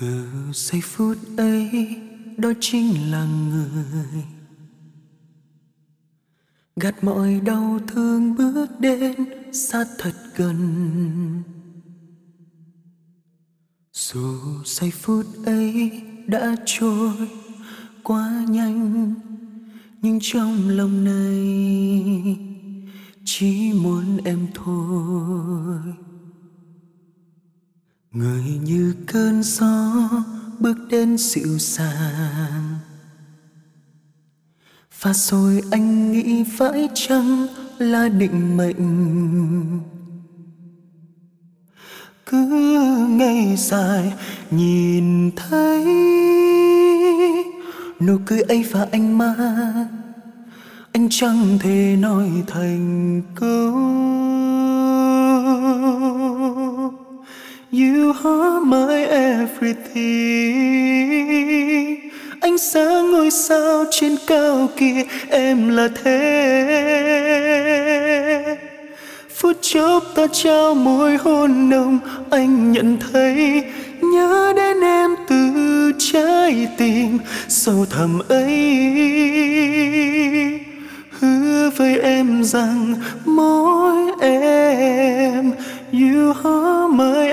Từ giây phút ấy, đó chính là người gạt mọi đau thương bước đến sát thật gần. Dù giây phút ấy đã trôi quá nhanh, nhưng trong lòng này chỉ muốn em thôi. Người như cơn gió bước đến dịu dàng, và rồi anh nghĩ phải chăng là định mệnh. Cứ ngày dài nhìn thấy nụ cười ấy và ánh mắt, anh chẳng thể nói thành câu. You are my everything. Ánh sáng ngôi sao trên cao kia, em là thế. Phút chốc ta trao môi hôn nồng, anh nhận thấy nhớ đến em từ trái tim sâu thẳm ấy. Hứa với em rằng mỗi em, you are my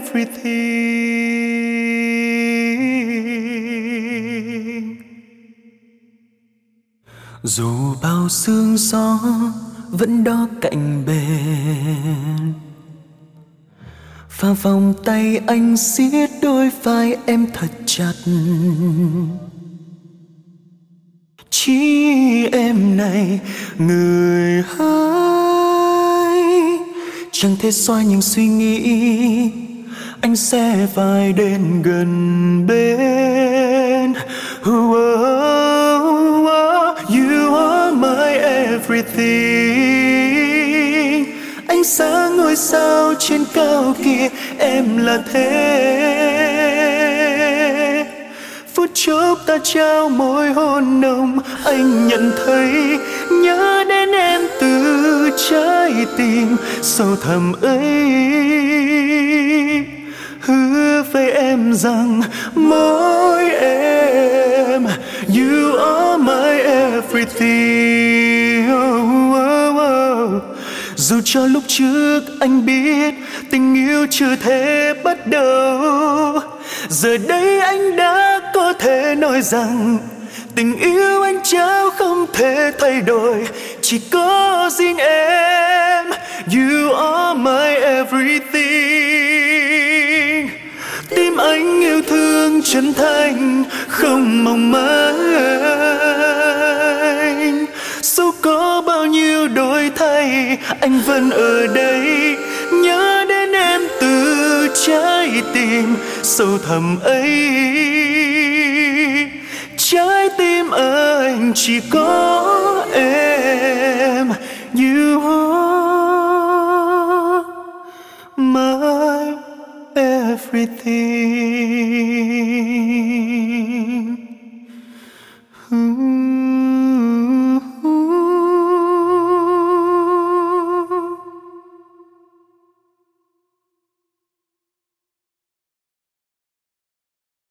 everything. Dù bao sương gió vẫn đó cạnh bên, và vòng tay anh siết đôi vai em thật chặt. Chỉ em này người hỡi, chẳng thể xóa những suy nghĩ, anh sẽ phải đến gần bên. You are my everything. Ánh sáng ngôi sao trên cao kia, em là thế. Phút chốc ta trao môi hôn nồng, anh nhận thấy nhớ đến em từ trái tim sâu thẳm ấy. Hứa với em rằng mỗi em, you are my everything. Dù cho lúc trước anh biết tình yêu chưa thể bắt đầu, giờ đây anh đã có thể nói rằng tình yêu anh trao không thể thay đổi, chỉ có riêng em. You are my everything. Tim anh yêu thương chân thành, không mong manh. Dù có bao nhiêu đổi thay, anh vẫn ở đây nhớ đến em từ trái tim sâu thẳm ấy. Trái tim anh chỉ có em. You are my everything.